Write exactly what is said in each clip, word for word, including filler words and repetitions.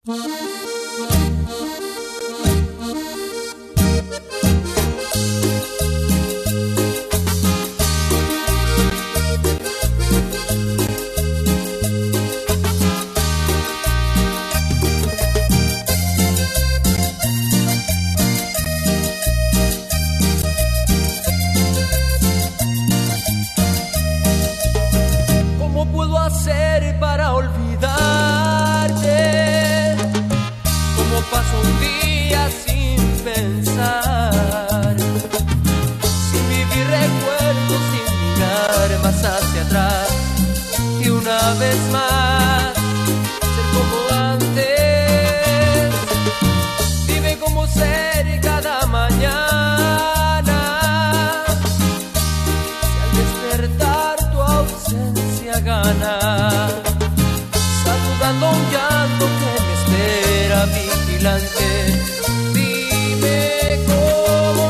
¿Cómo puedo hacer para olvidarte? ¿Cómo paso un día sin pensar? Sin vivir recuerdos, sin mirar más hacia atrás. Y una vez más, ser como antes. Dime cómo ser cada mañana. Si al despertar tu ausencia gana, saludando un llanto que me espera vigilante. Dime cómo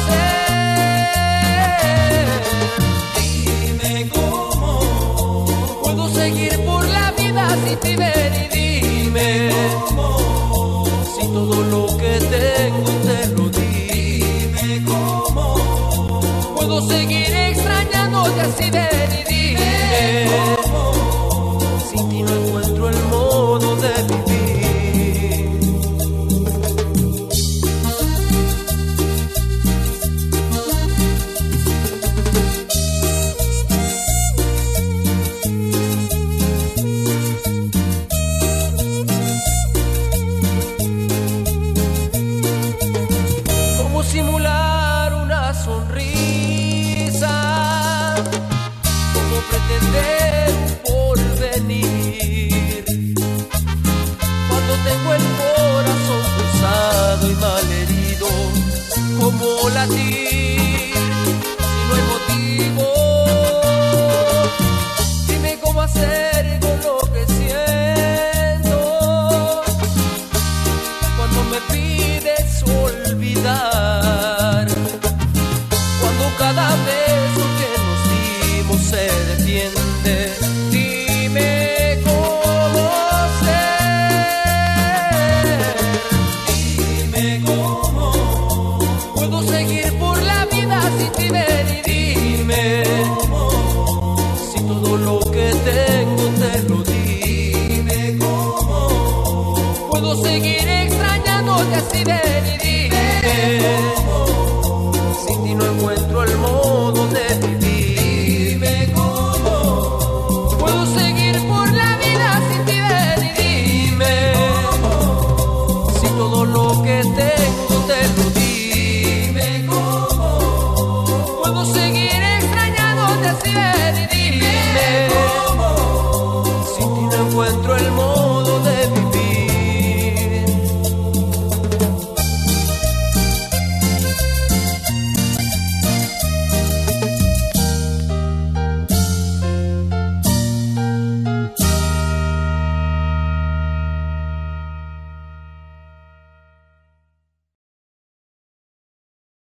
ser, dime cómo puedo seguir por la vida sin ti ver, y dime cómo, si todo lo que tengo te lo di. Dime cómo puedo seguir extrañándote así, ven y dime cómo, sin ti no encuentro el modo de vivir. ¿Cómo simular una sonrisa? ¿Cómo pretender un porvenir cuando tengo el corazón cruzado y malherido? ¿Cómo latir si no hay motivo? Dime cómo hacer con lo que siento cuando me pides olvidar, cuando cada beso que nos dimos se defiende. Dime cómo ser, dime cómo puedo seguir por la vida sin ti ver, y dime cómo, si todo lo que tengo te lo di. Dime cómo puedo seguir extrañándote así, ven y dime cómo, sin ti no encuentro el modo de vivir.